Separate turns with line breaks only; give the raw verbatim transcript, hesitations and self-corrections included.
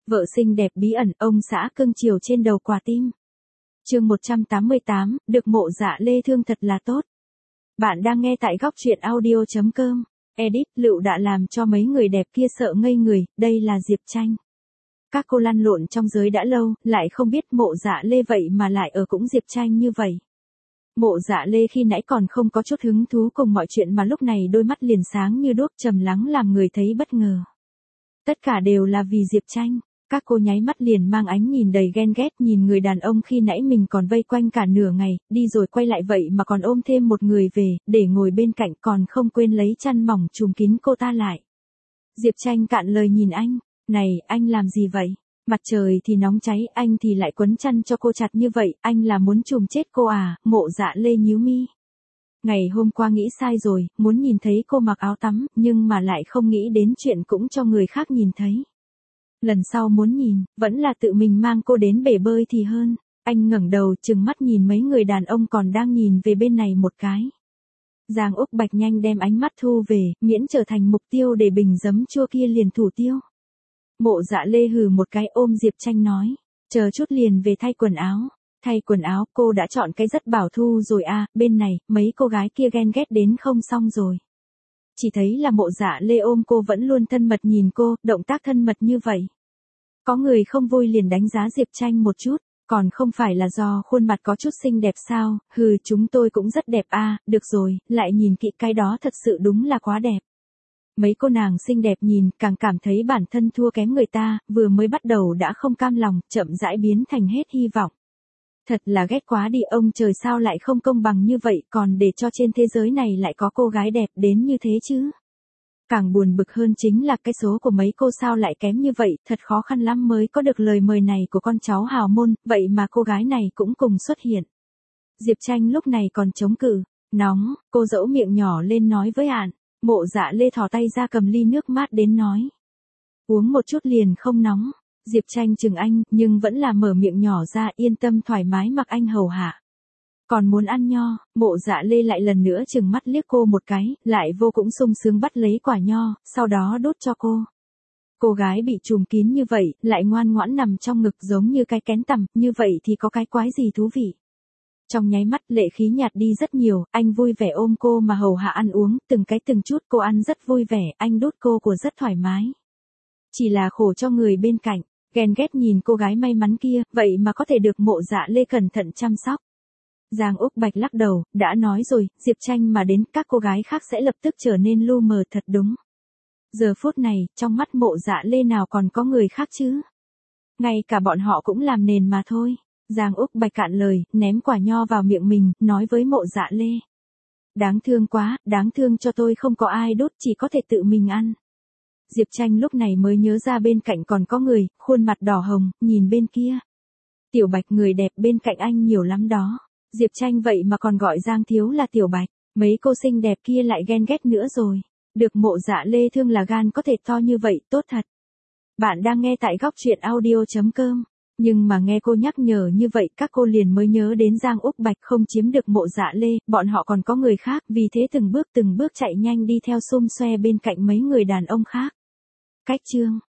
Vợ xinh đẹp bí ẩn, ông xã cưng chiều trên đầu quả tim. Chương một trăm tám mươi tám, được Mộ Dạ Lê thương thật là tốt. Bạn đang nghe tại góc truyện audio chấm com. Edit, Lựu đã làm cho mấy người đẹp kia sợ ngây người, đây là Diệp Tranh. Các cô lăn lộn trong giới đã lâu, lại không biết Mộ Dạ Lê vậy mà lại ở cũng Diệp Tranh như vậy. Mộ Dạ Lê khi nãy còn không có chút hứng thú cùng mọi chuyện mà lúc này đôi mắt liền sáng như đuốc trầm lắng làm người thấy bất ngờ. Tất cả đều là vì Diệp Tranh. Các cô nháy mắt liền mang ánh nhìn đầy ghen ghét nhìn người đàn ông khi nãy mình còn vây quanh cả nửa ngày, đi rồi quay lại vậy mà còn ôm thêm một người về, để ngồi bên cạnh còn không quên lấy chăn mỏng trùm kín cô ta lại. Diệp Tranh cạn lời nhìn anh, này, anh làm gì vậy? Mặt trời thì nóng cháy, anh thì lại quấn chăn cho cô chặt như vậy, anh là muốn trùm chết cô à? Mộ Dạ Lê nhíu mi. Ngày hôm qua nghĩ sai rồi, muốn nhìn thấy cô mặc áo tắm, nhưng mà lại không nghĩ đến chuyện cũng cho người khác nhìn thấy. Lần sau muốn nhìn, vẫn là tự mình mang cô đến bể bơi thì hơn. Anh ngẩng đầu trừng mắt nhìn mấy người đàn ông còn đang nhìn về bên này một cái. Giang Úc Bạch nhanh đem ánh mắt thu về, miễn trở thành mục tiêu để bình giấm chua kia liền thủ tiêu. Mộ Dạ Lê hừ một cái ôm Diệp Tranh nói, chờ chút liền về thay quần áo. Thay quần áo, cô đã chọn cái rất bảo thu rồi à, bên này, mấy cô gái kia ghen ghét đến không xong rồi. Chỉ thấy là Mộ Dạ Lê ôm cô vẫn luôn thân mật nhìn cô, động tác thân mật như vậy. Có người không vui liền đánh giá Diệp Tranh một chút, còn không phải là do khuôn mặt có chút xinh đẹp sao, hừ chúng tôi cũng rất đẹp à, được rồi, lại nhìn kỹ cái đó thật sự đúng là quá đẹp. Mấy cô nàng xinh đẹp nhìn, càng cảm thấy bản thân thua kém người ta, vừa mới bắt đầu đã không cam lòng, chậm rãi biến thành hết hy vọng. Thật là ghét quá đi, ông trời sao lại không công bằng như vậy, còn để cho trên thế giới này lại có cô gái đẹp đến như thế chứ. Càng buồn bực hơn chính là cái số của mấy cô sao lại kém như vậy, thật khó khăn lắm mới có được lời mời này của con cháu hào môn, vậy mà cô gái này cũng cùng xuất hiện. Diệp Tranh lúc này còn chống cự, nóng, cô dẫu miệng nhỏ lên nói với ạn, Mộ Dạ Lê thò tay ra cầm ly nước mát đến nói. Uống một chút liền không nóng. Diệp Tranh chừng anh, nhưng vẫn là mở miệng nhỏ ra yên tâm thoải mái mặc anh hầu hạ. Còn muốn ăn nho, Mộ Dạ Lê lại lần nữa chừng mắt liếc cô một cái, lại vô cùng sung sướng bắt lấy quả nho, sau đó đút cho cô. Cô gái bị trùm kín như vậy, lại ngoan ngoãn nằm trong ngực giống như cái kén tằm, như vậy thì có cái quái gì thú vị. Trong nháy mắt lệ khí nhạt đi rất nhiều, anh vui vẻ ôm cô mà hầu hạ ăn uống, từng cái từng chút cô ăn rất vui vẻ, anh đút cô của rất thoải mái. Chỉ là khổ cho người bên cạnh. Ghen ghét nhìn cô gái may mắn kia, vậy mà có thể được Mộ Dạ Lê cẩn thận chăm sóc. Giang Úc Bạch lắc đầu, đã nói rồi, Diệp Tranh mà đến các cô gái khác sẽ lập tức trở nên lu mờ thật đúng. Giờ phút này, trong mắt Mộ Dạ Lê nào còn có người khác chứ? Ngay cả bọn họ cũng làm nền mà thôi. Giang Úc Bạch cạn lời, ném quả nho vào miệng mình, nói với Mộ Dạ Lê. Đáng thương quá, đáng thương cho tôi không có ai đút, chỉ có thể tự mình ăn. Diệp Tranh lúc này mới nhớ ra bên cạnh còn có người, khuôn mặt đỏ hồng, nhìn bên kia. Tiểu Bạch người đẹp bên cạnh anh nhiều lắm đó. Diệp Tranh vậy mà còn gọi Giang Thiếu là Tiểu Bạch, mấy cô xinh đẹp kia lại ghen ghét nữa rồi. Được Mộ Dạ Lê thương là gan có thể to như vậy, tốt thật. Bạn đang nghe tại góc truyện audio chấm com. Nhưng mà nghe cô nhắc nhở như vậy các cô liền mới nhớ đến Giang Úc Bạch không chiếm được Mộ Dạ Lê, bọn họ còn có người khác, vì thế từng bước từng bước chạy nhanh đi theo xung xoe bên cạnh mấy người đàn ông khác. Cách chương